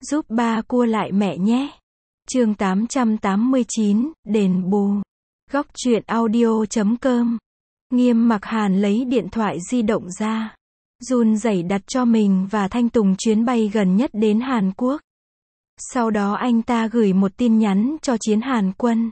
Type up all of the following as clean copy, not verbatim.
giúp ba cua lại mẹ nhé. Chương 889, đền bù. Góc truyện audio.com. Nghiêm Mặc Hàn lấy điện thoại di động ra, run rẩy đặt cho mình và Thanh Tùng chuyến bay gần nhất đến Hàn Quốc. Sau đó anh ta gửi một tin nhắn cho Chiến Hàn Quân.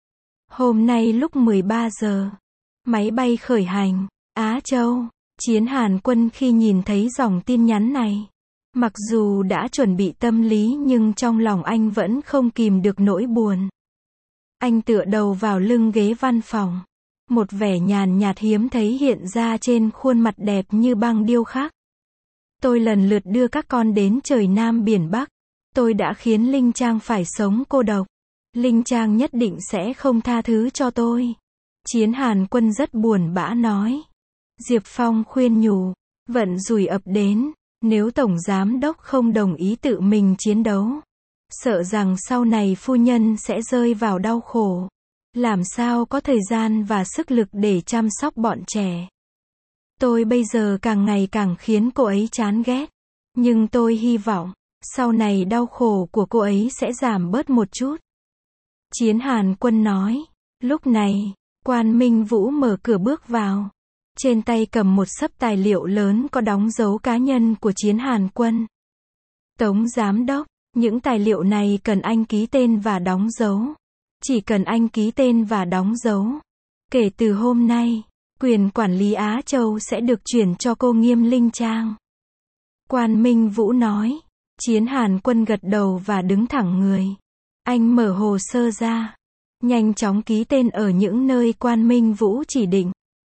Hôm nay lúc 13 giờ, máy bay khởi hành, Á Châu. Chiến Hàn Quân khi nhìn thấy dòng tin nhắn này, mặc dù đã chuẩn bị tâm lý nhưng trong lòng anh vẫn không kìm được nỗi buồn. Anh tựa đầu vào lưng ghế văn phòng. Một vẻ nhàn nhạt hiếm thấy hiện ra trên khuôn mặt đẹp như băng điêu khắc. Tôi lần lượt đưa các con đến trời Nam biển Bắc. Tôi đã khiến Linh Trang phải sống cô độc. Linh Trang nhất định sẽ không tha thứ cho tôi. Chiến Hàn Quân rất buồn bã nói. Diệp Phong khuyên nhủ. Vận rủi ập đến. Nếu Tổng Giám Đốc không đồng ý tự mình chiến đấu, sợ rằng sau này phu nhân sẽ rơi vào đau khổ. Làm sao có thời gian và sức lực để chăm sóc bọn trẻ. Tôi bây giờ càng ngày càng khiến cô ấy chán ghét. Nhưng tôi hy vọng, sau này đau khổ của cô ấy sẽ giảm bớt một chút. Chiến Hàn Quân nói. Lúc này, Quan Minh Vũ mở cửa bước vào. Trên tay cầm một xấp tài liệu lớn có đóng dấu cá nhân của Chiến Hàn Quân. Tống Giám Đốc, những tài liệu này cần anh ký tên và đóng dấu. Chỉ cần anh ký tên và đóng dấu. Kể từ hôm nay, quyền quản lý Á Châu sẽ được chuyển cho cô Nghiêm Linh Trang. Quan Minh Vũ nói. Chiến Hàn Quân gật đầu và đứng thẳng người. Anh mở hồ sơ ra, nhanh chóng ký tên ở những nơi Quan Minh Vũ chỉ định.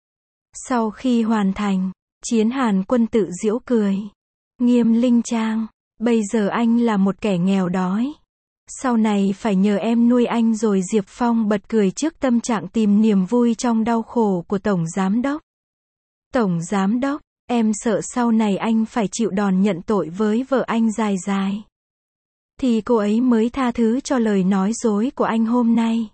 Sau khi hoàn thành, Chiến Hàn Quân tự giễu cười. Nghiêm Linh Trang, bây giờ anh là một kẻ nghèo đói. Sau này phải nhờ em nuôi anh rồi. Diệp Phong bật cười trước tâm trạng tìm niềm vui trong đau khổ của Tổng Giám Đốc. Tổng Giám Đốc, em sợ sau này anh phải chịu đòn nhận tội với vợ anh dài dài. Thì cô ấy mới tha thứ cho lời nói dối của anh hôm nay.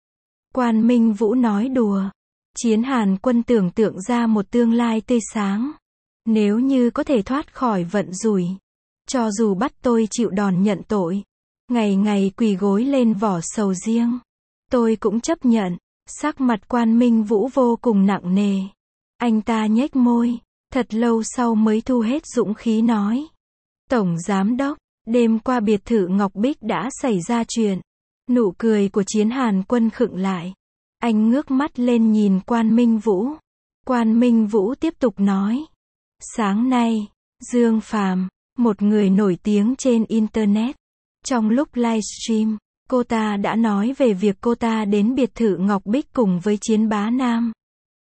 Quan Minh Vũ nói đùa. Chiến Hàn Quân tưởng tượng ra một tương lai tươi sáng. Nếu như có thể thoát khỏi vận rủi, cho dù bắt tôi chịu đòn nhận tội, ngày ngày quỳ gối lên vỏ sầu riêng, tôi cũng chấp nhận. Sắc mặt Quan Minh Vũ vô cùng nặng nề. Anh ta nhếch môi, thật lâu sau mới thu hết dũng khí nói. Tổng Giám Đốc, đêm qua biệt thự Ngọc Bích đã xảy ra chuyện. Nụ cười của Chiến Hàn Quân khựng lại. Anh ngước mắt lên nhìn Quan Minh Vũ. Quan Minh Vũ tiếp tục nói. Sáng nay, Dương Phàm, một người nổi tiếng trên Internet, trong lúc livestream, cô ta đã nói về việc cô ta đến biệt thự Ngọc Bích cùng với Chiến Bá Nam.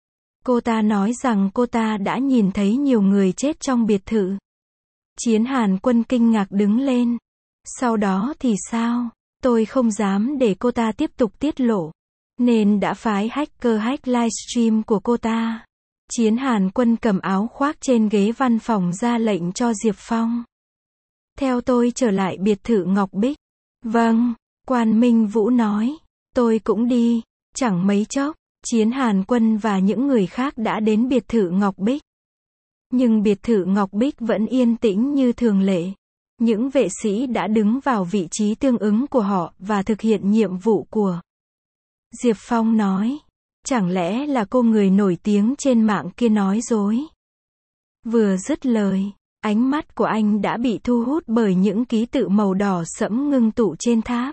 Cô ta nói rằng cô ta đã nhìn thấy nhiều người chết trong biệt thự. Chiến Hàn Quân kinh ngạc đứng lên. Sau đó thì sao? Tôi không dám để cô ta tiếp tục tiết lộ, nên đã phái hacker hack livestream của cô ta. Chiến Hàn Quân cầm áo khoác trên ghế văn phòng ra lệnh cho Diệp Phong. Theo tôi trở lại biệt thự Ngọc Bích. Vâng, Quan Minh Vũ nói. Tôi cũng đi. Chẳng mấy chốc, Chiến Hàn Quân và những người khác đã đến biệt thự Ngọc Bích. Nhưng biệt thự Ngọc Bích vẫn yên tĩnh như thường lệ. Những vệ sĩ đã đứng vào vị trí tương ứng của họ và thực hiện nhiệm vụ của. Diệp Phong nói. Chẳng lẽ là cô người nổi tiếng trên mạng kia nói dối? Vừa dứt lời, ánh mắt của anh đã bị thu hút bởi những ký tự màu đỏ sẫm ngưng tụ trên tháp.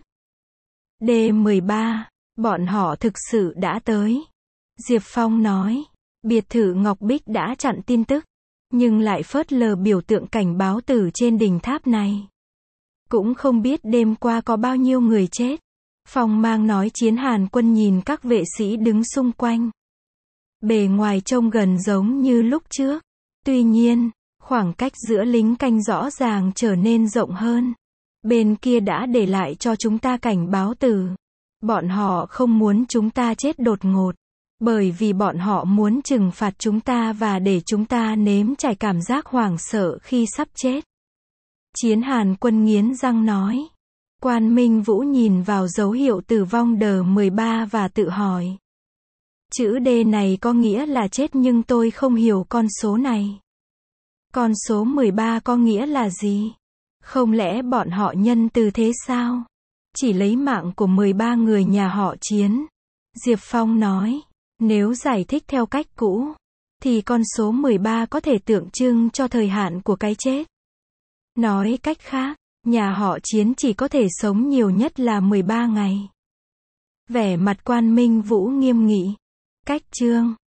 D13, bọn họ thực sự đã tới. Diệp Phong nói. Biệt thự Ngọc Bích đã chặn tin tức, nhưng lại phớt lờ biểu tượng cảnh báo từ trên đỉnh tháp này. Cũng không biết đêm qua có bao nhiêu người chết. Phong Mang nói. Chiến Hàn Quân nhìn các vệ sĩ đứng xung quanh. Bề ngoài trông gần giống như lúc trước. Tuy nhiên, khoảng cách giữa lính canh rõ ràng trở nên rộng hơn. Bên kia đã để lại cho chúng ta cảnh báo từ. Bọn họ không muốn chúng ta chết đột ngột. Bởi vì bọn họ muốn trừng phạt chúng ta và để chúng ta nếm trải cảm giác hoảng sợ khi sắp chết. Chiến Hàn Quân nghiến răng nói. Quan Minh Vũ nhìn vào dấu hiệu tử vong D13 và tự hỏi. Chữ D này có nghĩa là chết nhưng tôi không hiểu con số này. Con số 13 có nghĩa là gì? Không lẽ bọn họ nhân từ thế sao? Chỉ lấy mạng của 13 người nhà họ Chiến. Diệp Phong nói, nếu giải thích theo cách cũ, thì con số 13 có thể tượng trưng cho thời hạn của cái chết. Nói cách khác, nhà họ Chiến chỉ có thể sống nhiều nhất là 13 ngày. Vẻ mặt Quan Minh Vũ nghiêm nghị. Cách chương